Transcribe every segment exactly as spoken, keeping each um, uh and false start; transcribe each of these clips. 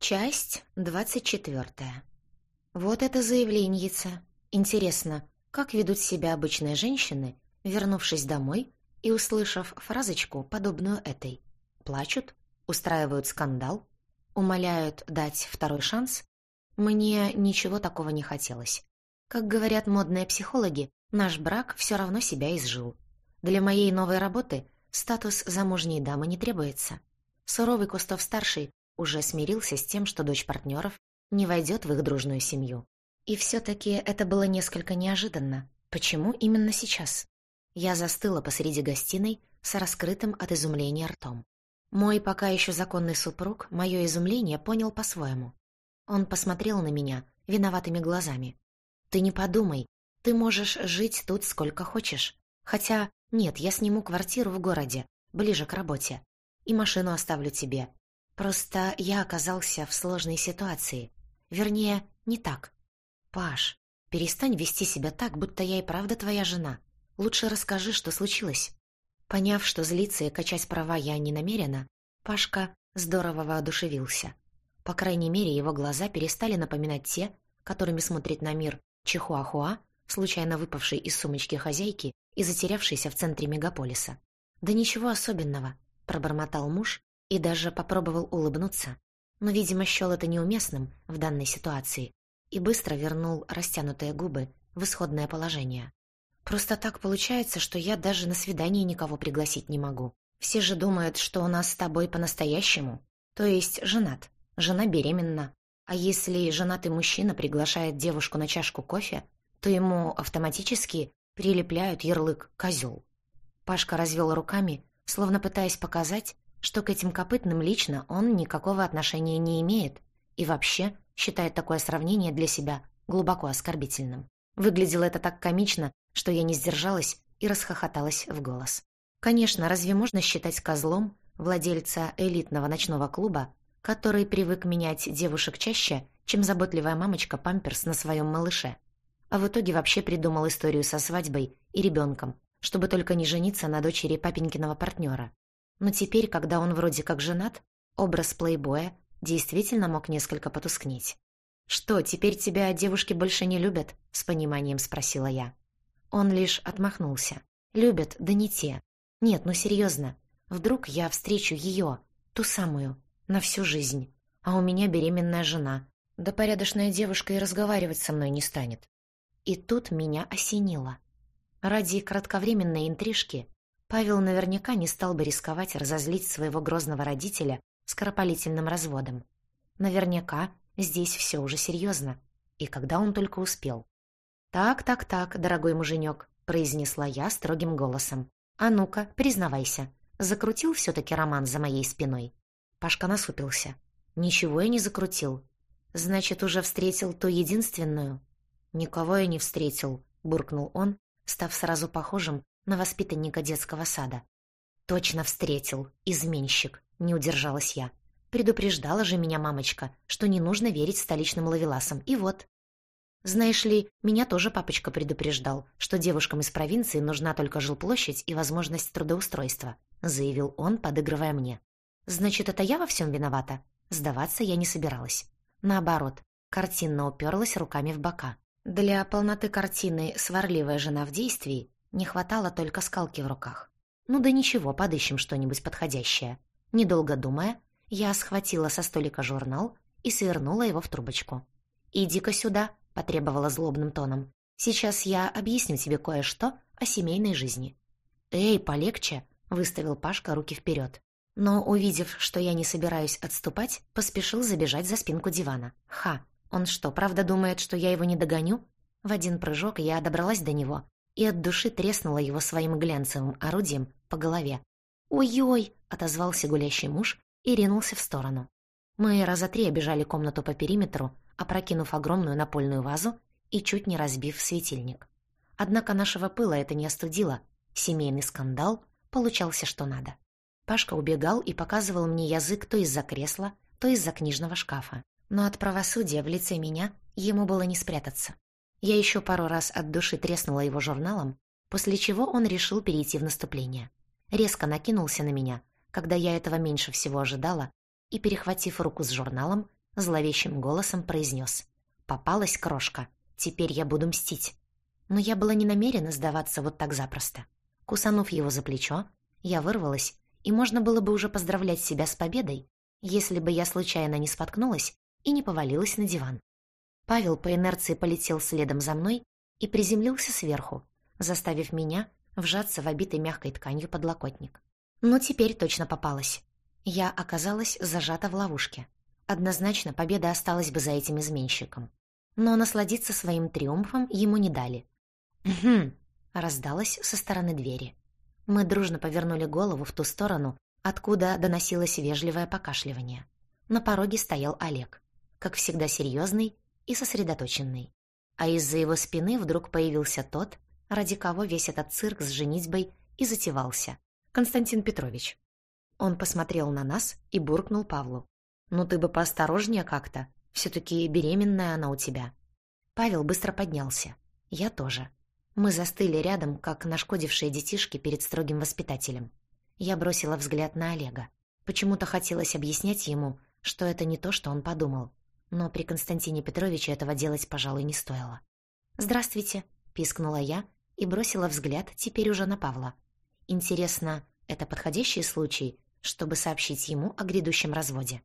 Часть двадцать четвертая. Вот это заявленьица. Интересно, как ведут себя обычные женщины, вернувшись домой и услышав фразочку, подобную этой? Плачут? Устраивают скандал? Умоляют дать второй шанс? Мне ничего такого не хотелось. Как говорят модные психологи, наш брак все равно себя изжил. Для моей новой работы статус замужней дамы не требуется. Суровый Кустов-старший уже смирился с тем, что дочь партнеров не войдет в их дружную семью. И все-таки это было несколько неожиданно. Почему именно сейчас? Я застыла посреди гостиной с раскрытым от изумления ртом. Мой пока еще законный супруг мое изумление понял по-своему. Он посмотрел на меня виноватыми глазами. «Ты не подумай, ты можешь жить тут сколько хочешь. Хотя, нет, я сниму квартиру в городе, ближе к работе. И машину оставлю тебе. Просто я оказался в сложной ситуации. Вернее, не так. Паш, перестань вести себя так, будто я и правда твоя жена. Лучше расскажи, что случилось». Поняв, что злиться и качать права я не намерена, Пашка здорово воодушевился. По крайней мере, его глаза перестали напоминать те, которыми смотрит на мир Чихуахуа, случайно выпавший из сумочки хозяйки и затерявшийся в центре мегаполиса. «Да ничего особенного», — пробормотал муж, и даже попробовал улыбнуться, но, видимо, счел это неуместным в данной ситуации и быстро вернул растянутые губы в исходное положение. «Просто так получается, что я даже на свидание никого пригласить не могу. Все же думают, что у нас с тобой по-настоящему. То есть женат, жена беременна. А если женатый мужчина приглашает девушку на чашку кофе, то ему автоматически прилепляют ярлык «козел». Пашка развел руками, словно пытаясь показать, что к этим копытным лично он никакого отношения не имеет и вообще считает такое сравнение для себя глубоко оскорбительным. Выглядело это так комично, что я не сдержалась и расхохоталась в голос. Конечно, разве можно считать козлом владельца элитного ночного клуба, который привык менять девушек чаще, чем заботливая мамочка памперс на своем малыше? А в итоге вообще придумал историю со свадьбой и ребенком, чтобы только не жениться на дочери папенькиного партнера. Но теперь, когда он вроде как женат, образ плейбоя действительно мог несколько потускнеть. «Что, теперь тебя девушки больше не любят?» — с пониманием спросила я. Он лишь отмахнулся. «Любят, да не те. Нет, ну серьезно. Вдруг я встречу ее, ту самую, на всю жизнь. А у меня беременная жена. Да порядочная девушка и разговаривать со мной не станет». И тут меня осенило. Ради кратковременной интрижки Павел наверняка не стал бы рисковать разозлить своего грозного родителя скоропалительным разводом. Наверняка здесь все уже серьезно. И когда он только успел. «Так, так, так, дорогой муженек», — произнесла я строгим голосом. «А ну-ка, признавайся, закрутил все-таки роман за моей спиной?» Пашка насупился. «Ничего я не закрутил. Значит, уже встретил ту единственную?» «Никого я не встретил», — буркнул он, став сразу похожим на воспитанника детского сада. «Точно встретил, изменщик», — не удержалась я. «Предупреждала же меня мамочка, что не нужно верить столичным ловеласам, и вот». «Знаешь ли, меня тоже папочка предупреждал, что девушкам из провинции нужна только жилплощадь и возможность трудоустройства», — заявил он, подыгрывая мне. «Значит, это я во всем виновата?» Сдаваться я не собиралась. Наоборот, картинно уперлась руками в бока. Для полноты картины «Сварливая жена в действии» не хватало только скалки в руках. Ну да ничего, подыщем что-нибудь подходящее. Недолго думая, я схватила со столика журнал и свернула его в трубочку. «Иди-ка сюда», — потребовала злобным тоном. «Сейчас я объясню тебе кое-что о семейной жизни». «Эй, полегче», — выставил Пашка руки вперед. Но, увидев, что я не собираюсь отступать, поспешил забежать за спинку дивана. Ха! Он что, правда думает, что я его не догоню? В один прыжок я добралась до него и от души треснула его своим глянцевым орудием по голове. «Ой-ой!» — отозвался гулящий муж и ринулся в сторону. Мы раза три обежали комнату по периметру, опрокинув огромную напольную вазу и чуть не разбив светильник. Однако нашего пыла это не остудило. Семейный скандал получался что надо. Пашка убегал и показывал мне язык то из-за кресла, то из-за книжного шкафа. Но от правосудия в лице меня ему было не спрятаться. Я еще пару раз от души треснула его журналом, после чего он решил перейти в наступление. Резко накинулся на меня, когда я этого меньше всего ожидала, и, перехватив руку с журналом, зловещим голосом произнес: «Попалась крошка, теперь я буду мстить». Но я была не намерена сдаваться вот так запросто. Кусанув его за плечо, я вырвалась, и можно было бы уже поздравлять себя с победой, если бы я случайно не споткнулась и не повалилась на диван. Павел по инерции полетел следом за мной и приземлился сверху, заставив меня вжаться в обитый мягкой тканью подлокотник. Но теперь точно попалась. Я оказалась зажата в ловушке. Однозначно победа осталась бы за этим изменщиком. Но насладиться своим триумфом ему не дали. «Хм!» — раздалось со стороны двери. Мы дружно повернули голову в ту сторону, откуда доносилось вежливое покашливание. На пороге стоял Олег, как всегда серьезный и сосредоточенный. А из-за его спины вдруг появился тот, ради кого весь этот цирк с женитьбой и затевался — Константин Петрович. Он посмотрел на нас и буркнул Павлу: «Ну ты бы поосторожнее как-то, все-таки беременная она у тебя». Павел быстро поднялся. Я тоже. Мы застыли рядом, как нашкодившие детишки перед строгим воспитателем. Я бросила взгляд на Олега. Почему-то хотелось объяснять ему, что это не то, что он подумал. Но при Константине Петровиче этого делать, пожалуй, не стоило. «Здравствуйте», — пискнула я и бросила взгляд теперь уже на Павла. Интересно, это подходящий случай, чтобы сообщить ему о грядущем разводе?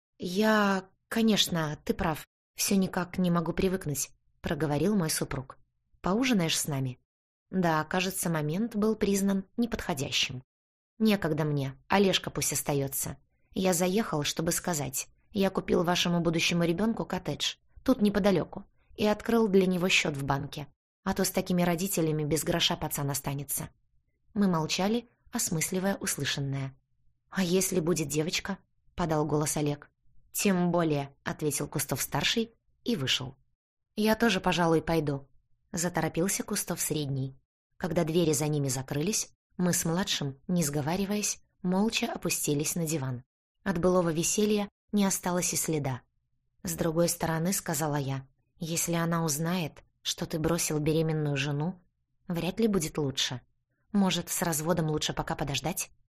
«Я... конечно, ты прав. Все никак не могу привыкнуть», — проговорил мой супруг. «Поужинаешь с нами?» Да, кажется, момент был признан неподходящим. «Некогда мне. Олежка пусть остается. Я заехал, чтобы сказать. Я купил вашему будущему ребенку коттедж, тут неподалеку, и открыл для него счет в банке. А то с такими родителями без гроша пацан останется». Мы молчали, осмысливая услышанное. «А если будет девочка?» — подал голос Олег. «Тем более», — ответил Кустов-старший и вышел. «Я тоже, пожалуй, пойду», — заторопился Кустов-средний. Когда двери за ними закрылись, мы с младшим, не сговариваясь, молча опустились на диван. От былого веселья не осталось и следа. «С другой стороны, — сказала я, — если она узнает, что ты бросил беременную жену, вряд ли будет лучше. Может, с разводом лучше пока подождать?»